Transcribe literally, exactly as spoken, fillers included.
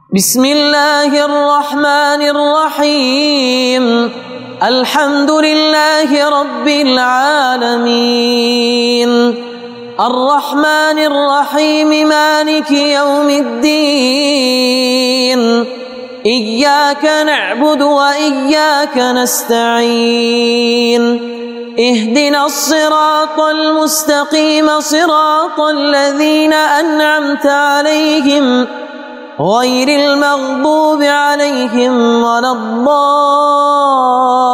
بسم الله الرحمن الرحيم الحمد لله رب العالمين الرحمن الرحيم مالك يوم الدين إياك نعبد وإياك نستعين اهدنا الصراط المستقيم صراط الذين أنعمت عليهم غير المغضوب عليهم ولا الضالين